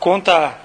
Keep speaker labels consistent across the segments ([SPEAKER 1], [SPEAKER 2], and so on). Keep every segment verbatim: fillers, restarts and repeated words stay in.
[SPEAKER 1] Conta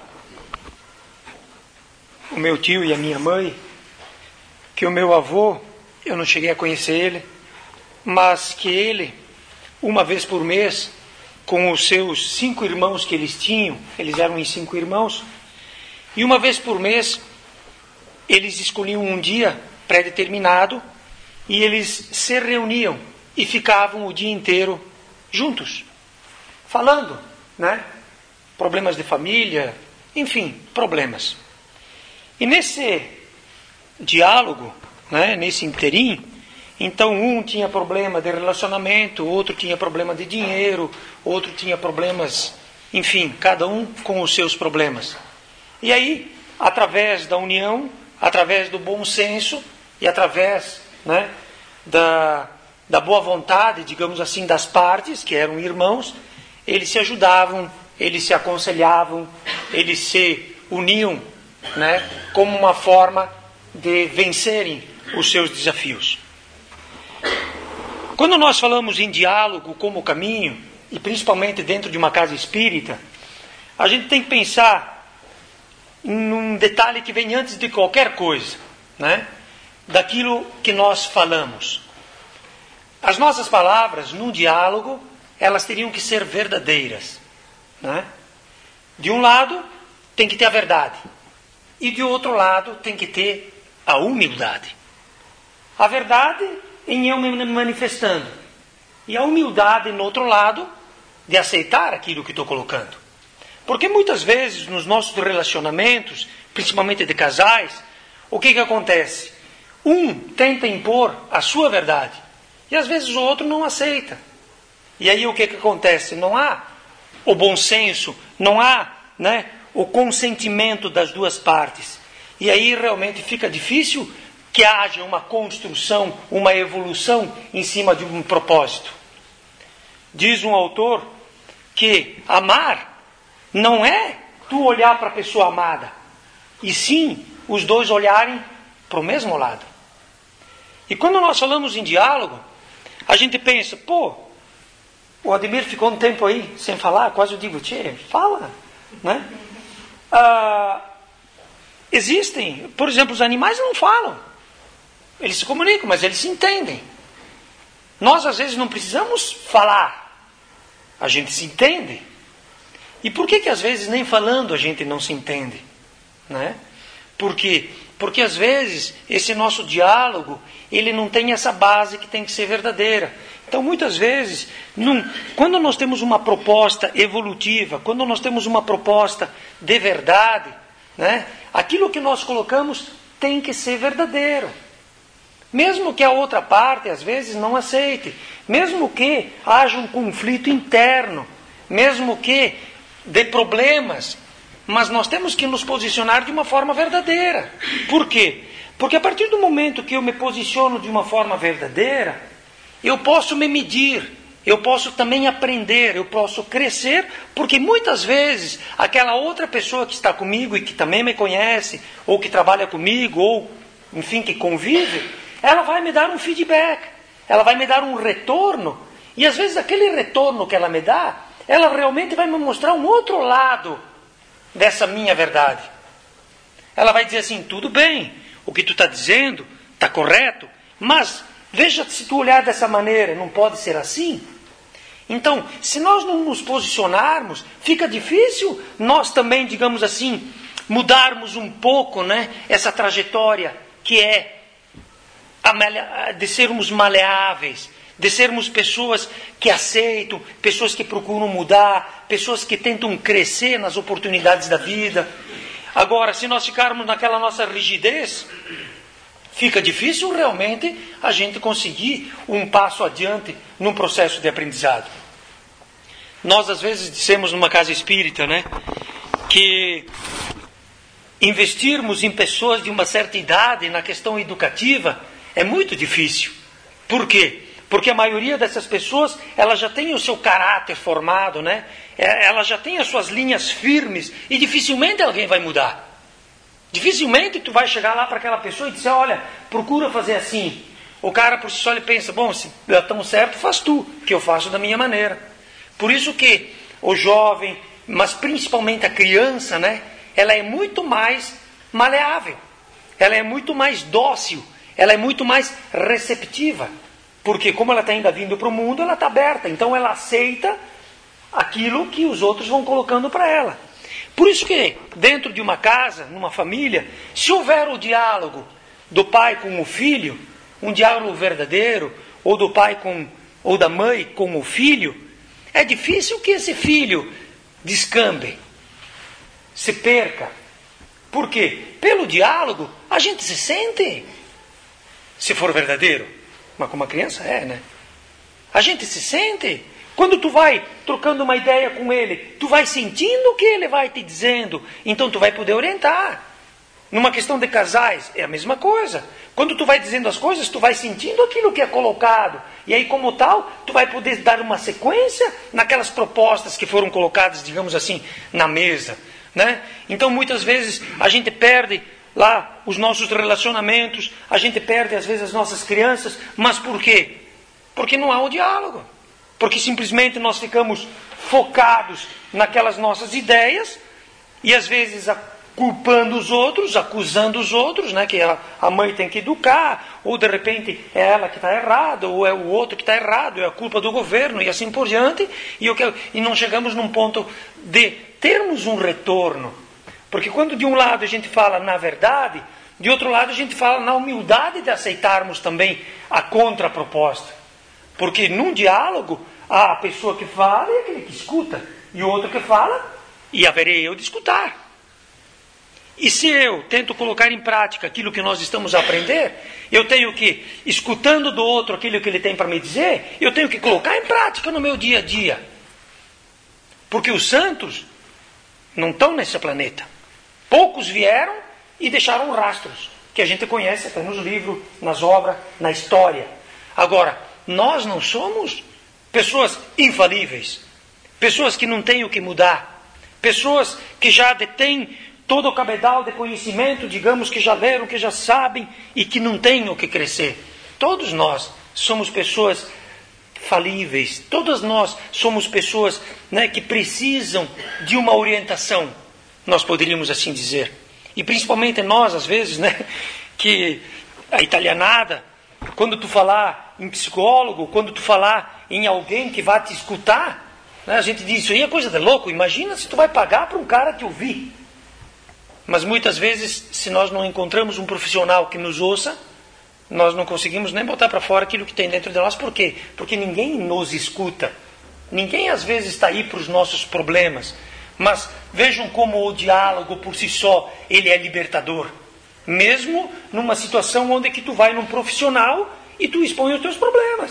[SPEAKER 1] o meu tio e a minha mãe que o meu avô, eu não cheguei a conhecer ele, mas que ele, uma vez por mês, com os seus cinco irmãos que eles tinham, eles eram em cinco irmãos, e uma vez por mês, eles escolhiam um dia pré-determinado e eles se reuniam e ficavam o dia inteiro juntos, falando, né? Problemas de família, enfim, problemas. E nesse diálogo, né, nesse interim, então um tinha problema de relacionamento, outro tinha problema de dinheiro, outro tinha problemas, enfim, cada um com os seus problemas. E aí, através da união, através do bom senso e através, né, da, da boa vontade, digamos assim, das partes, que eram irmãos, eles se ajudavam, eles se aconselhavam, eles se uniam, né, como uma forma de vencerem os seus desafios. Quando nós falamos em diálogo como caminho, e principalmente dentro de uma casa espírita, a gente tem que pensar num detalhe que vem antes de qualquer coisa, né? Daquilo que nós falamos. As nossas palavras, num diálogo, elas teriam que ser verdadeiras, né? De um lado, tem que ter a verdade. E de outro lado, tem que ter a humildade. A verdade em eu me manifestando. E a humildade, no outro lado, de aceitar aquilo que estou colocando. Porque muitas vezes, nos nossos relacionamentos, principalmente de casais, o que que acontece? Um tenta impor a sua verdade. E às vezes o outro não aceita. E aí o que que acontece? Não há o bom senso, não há, né, o consentimento das duas partes. E aí realmente fica difícil que haja uma construção, uma evolução em cima de um propósito. Diz um autor que amar não é tu olhar para a pessoa amada, e sim os dois olharem para o mesmo lado. E quando nós falamos em diálogo, a gente pensa, pô, o Ademir ficou um tempo aí sem falar, quase eu digo, tchê, fala, né? Ah, existem, por exemplo, os animais não falam, eles se comunicam, mas eles se entendem. Nós às vezes não precisamos falar, a gente se entende. E por que que às vezes nem falando a gente não se entende? Né? Por quê? Porque às vezes esse nosso diálogo, ele não tem essa base que tem que ser verdadeira. Então muitas vezes, num, quando nós temos uma proposta evolutiva, quando nós temos uma proposta de verdade, né, aquilo que nós colocamos tem que ser verdadeiro. Mesmo que a outra parte às vezes não aceite, mesmo que haja um conflito interno, mesmo que de problemas, mas nós temos que nos posicionar de uma forma verdadeira. Por quê? Porque a partir do momento que eu me posiciono de uma forma verdadeira, eu posso me medir, eu posso também aprender, eu posso crescer, porque muitas vezes aquela outra pessoa que está comigo e que também me conhece, ou que trabalha comigo, ou enfim, que convive, ela vai me dar um feedback, ela vai me dar um retorno, e às vezes aquele retorno que ela me dá, ela realmente vai me mostrar um outro lado dessa minha verdade. Ela vai dizer assim, tudo bem, o que tu está dizendo está correto, mas veja se tu olhar dessa maneira, não pode ser assim? Então, se nós não nos posicionarmos, fica difícil nós também, digamos assim, mudarmos um pouco, né, essa trajetória que é de sermos maleáveis, de sermos pessoas que aceitam, pessoas que procuram mudar, pessoas que tentam crescer nas oportunidades da vida. Agora, se nós ficarmos naquela nossa rigidez, fica difícil realmente a gente conseguir um passo adiante num processo de aprendizado. Nós às vezes dissemos numa casa espírita, né, que investirmos em pessoas de uma certa idade na questão educativa é muito difícil. Por quê? Porque a maioria dessas pessoas, ela já tem o seu caráter formado, né? Ela já tem as suas linhas firmes e dificilmente alguém vai mudar. Dificilmente tu vai chegar lá para aquela pessoa e dizer, olha, procura fazer assim. O cara por si só ele pensa, bom, se é tão certo, faz tu, que eu faço da minha maneira. Por isso que o jovem mas principalmente a criança, né? Ela é muito mais maleável, ela é muito mais dócil, ela é muito mais receptiva, porque como ela está ainda vindo para o mundo, ela está aberta, então ela aceita aquilo que os outros vão colocando para ela. Por isso que dentro de uma casa, numa família, se houver o diálogo do pai com o filho, um diálogo verdadeiro, ou do pai com, ou da mãe com o filho, é difícil que esse filho descambe, se perca. Por quê? Pelo diálogo, a gente se sente, se for verdadeiro. Mas como a criança é, né? A gente se sente. Quando tu vai trocando uma ideia com ele, tu vai sentindo o que ele vai te dizendo. Então tu vai poder orientar. Numa questão de casais, é a mesma coisa. Quando tu vai dizendo as coisas, tu vai sentindo aquilo que é colocado. E aí, como tal, tu vai poder dar uma sequência naquelas propostas que foram colocadas, digamos assim, na mesa, né? Então, muitas vezes, a gente perde lá os nossos relacionamentos, a gente perde, às vezes, as nossas crianças. Mas por quê? Porque não há o diálogo. Porque simplesmente nós ficamos focados naquelas nossas ideias e, às vezes, culpando os outros, acusando os outros, né, que a, a mãe tem que educar, ou de repente é ela que está errada, ou é o outro que está errado, é a culpa do governo, e assim por diante, e, eu quero, e não chegamos num ponto de termos um retorno. Porque quando de um lado a gente fala na verdade, de outro lado a gente fala na humildade de aceitarmos também a contraproposta. Porque num diálogo, há a pessoa que fala e aquele que escuta, e o outro que fala, e haverei eu de escutar. E se eu tento colocar em prática aquilo que nós estamos a aprender, eu tenho que, escutando do outro aquilo que ele tem para me dizer, eu tenho que colocar em prática no meu dia a dia. Porque os santos não estão nesse planeta. Poucos vieram e deixaram rastros, que a gente conhece até nos livros, nas obras, na história. Agora, nós não somos pessoas infalíveis, pessoas que não têm o que mudar, pessoas que já detêm todo o cabedal de conhecimento, digamos, que já leram, que já sabem e que não têm o que crescer. Todos nós somos pessoas falíveis, todas nós somos pessoas, né, que precisam de uma orientação, nós poderíamos assim dizer. E principalmente nós, às vezes, né, que a italianada, quando tu falar em psicólogo, quando tu falar em alguém que vai te escutar, né, a gente diz, isso aí é coisa de louco, imagina se tu vai pagar para um cara te ouvir. Mas muitas vezes, se nós não encontramos um profissional que nos ouça, nós não conseguimos nem botar para fora aquilo que tem dentro de nós. Por quê? Porque ninguém nos escuta. Ninguém às vezes está aí para os nossos problemas. Mas vejam como o diálogo por si só, ele é libertador. Mesmo numa situação onde que tu vai num profissional e tu expõe os teus problemas.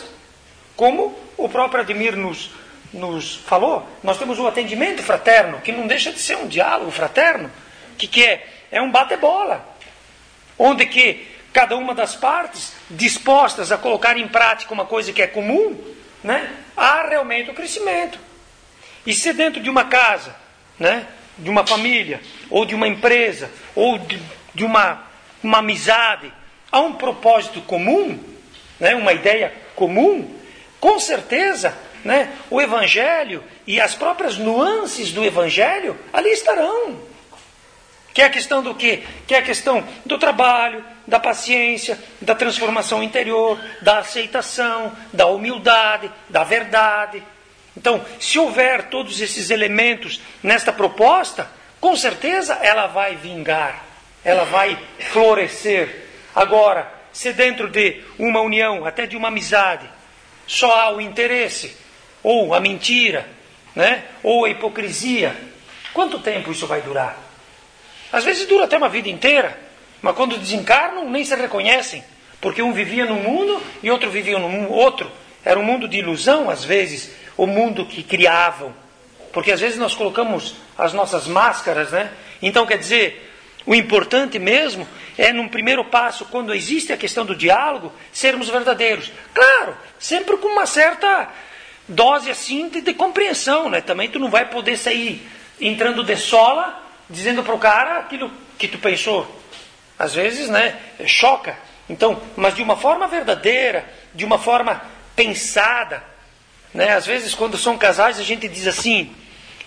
[SPEAKER 1] Como o próprio Ademir nos, nos falou, nós temos o atendimento fraterno, que não deixa de ser um diálogo fraterno. O que, que é? É um bate-bola. Onde que cada uma das partes, dispostas a colocar em prática uma coisa que é comum, né, há realmente o crescimento. E se dentro de uma casa, né, de uma família, ou de uma empresa, ou de, de uma, uma amizade, há um propósito comum, né, uma ideia comum, com certeza, né, o Evangelho e as próprias nuances do Evangelho ali estarão. Que é a questão do quê? Que é a questão do trabalho, da paciência, da transformação interior, da aceitação, da humildade, da verdade. Então, se houver todos esses elementos nesta proposta, com certeza ela vai vingar, ela vai florescer. Agora, se dentro de uma união, até de uma amizade, só há o interesse, ou a mentira, né? Ou a hipocrisia, quanto tempo isso vai durar? Às vezes dura até uma vida inteira, mas quando desencarnam nem se reconhecem, porque um vivia num mundo e outro vivia num outro. Era um mundo de ilusão, às vezes, o mundo que criavam. Porque às vezes nós colocamos as nossas máscaras, né? Então, quer dizer, o importante mesmo é, num primeiro passo, quando existe a questão do diálogo, sermos verdadeiros. Claro, sempre com uma certa dose assim de, de compreensão, né? Também tu não vai poder sair entrando de sola, dizendo para o cara aquilo que tu pensou. Às vezes, né, choca. Então, mas de uma forma verdadeira, de uma forma pensada, né? Às vezes, quando são casais, a gente diz assim,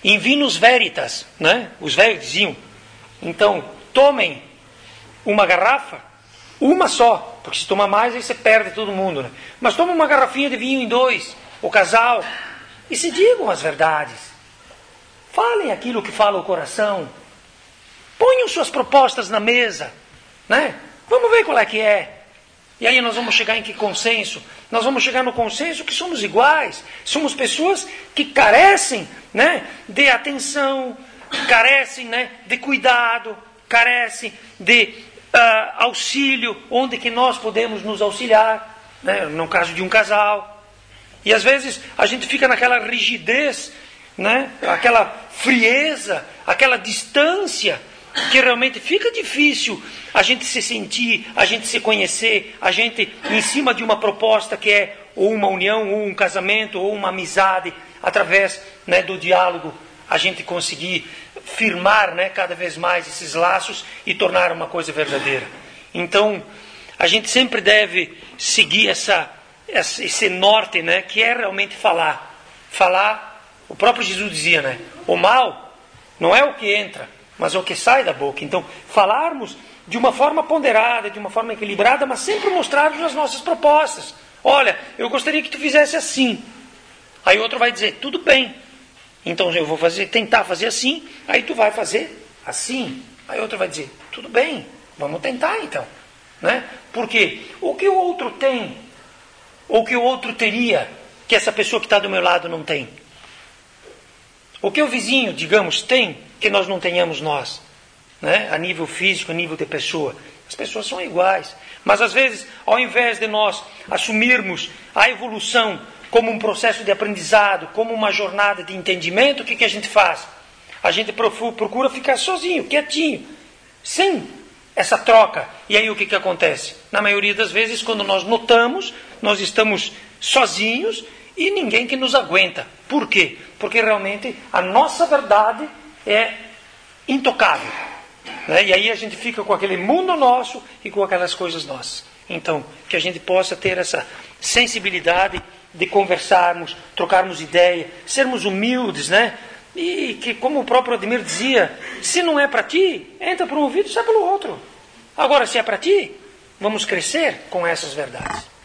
[SPEAKER 1] In vinus veritas, né? Os velhos diziam. Então, tomem uma garrafa, uma só, porque se tomar mais aí você perde todo mundo, né? Mas toma uma garrafinha de vinho em dois, o casal, e se digam as verdades. Falem aquilo que fala o coração. Ponham suas propostas na mesa, né? Vamos ver qual é que é. E aí nós vamos chegar em que consenso? Nós vamos chegar no consenso que somos iguais. Somos pessoas que carecem, né, de atenção, carecem, né, de cuidado, carecem de uh, auxílio, onde que nós podemos nos auxiliar, né, no caso de um casal. E às vezes a gente fica naquela rigidez, né, aquela frieza, aquela distância, que realmente fica difícil a gente se sentir, a gente se conhecer, a gente, em cima de uma proposta que é ou uma união, ou um casamento, ou uma amizade, através, né, do diálogo, a gente conseguir firmar, né, cada vez mais esses laços e tornar uma coisa verdadeira. Então, a gente sempre deve seguir essa, esse norte, né, que é realmente falar. Falar, o próprio Jesus dizia, né, o mal não é o que entra, mas é o que sai da boca. Então, falarmos de uma forma ponderada, de uma forma equilibrada, mas sempre mostrarmos as nossas propostas. Olha, eu gostaria que tu fizesse assim. Aí outro vai dizer, tudo bem. Então eu vou fazer, tentar fazer assim, aí tu vai fazer assim. Aí outro vai dizer, tudo bem, vamos tentar então. Né? Porque o que o outro tem, ou o que o outro teria, que essa pessoa que está do meu lado não tem? O que o vizinho, digamos, tem, que nós não tenhamos nós, né? A nível físico, a nível de pessoa. As pessoas são iguais. Mas às vezes, ao invés de nós assumirmos a evolução como um processo de aprendizado, como uma jornada de entendimento, o que, que a gente faz? A gente procura ficar sozinho, quietinho, sem essa troca. E aí o que, que acontece? Na maioria das vezes, quando nós notamos, nós estamos sozinhos e ninguém que nos aguenta. Por quê? Porque realmente a nossa verdade é intocável. Né? E aí a gente fica com aquele mundo nosso e com aquelas coisas nossas. Então, que a gente possa ter essa sensibilidade de conversarmos, trocarmos ideia, sermos humildes, né? E que, como o próprio Ademir dizia, se não é para ti, entra por um ouvido e sai pelo outro. Agora, se é para ti, vamos crescer com essas verdades.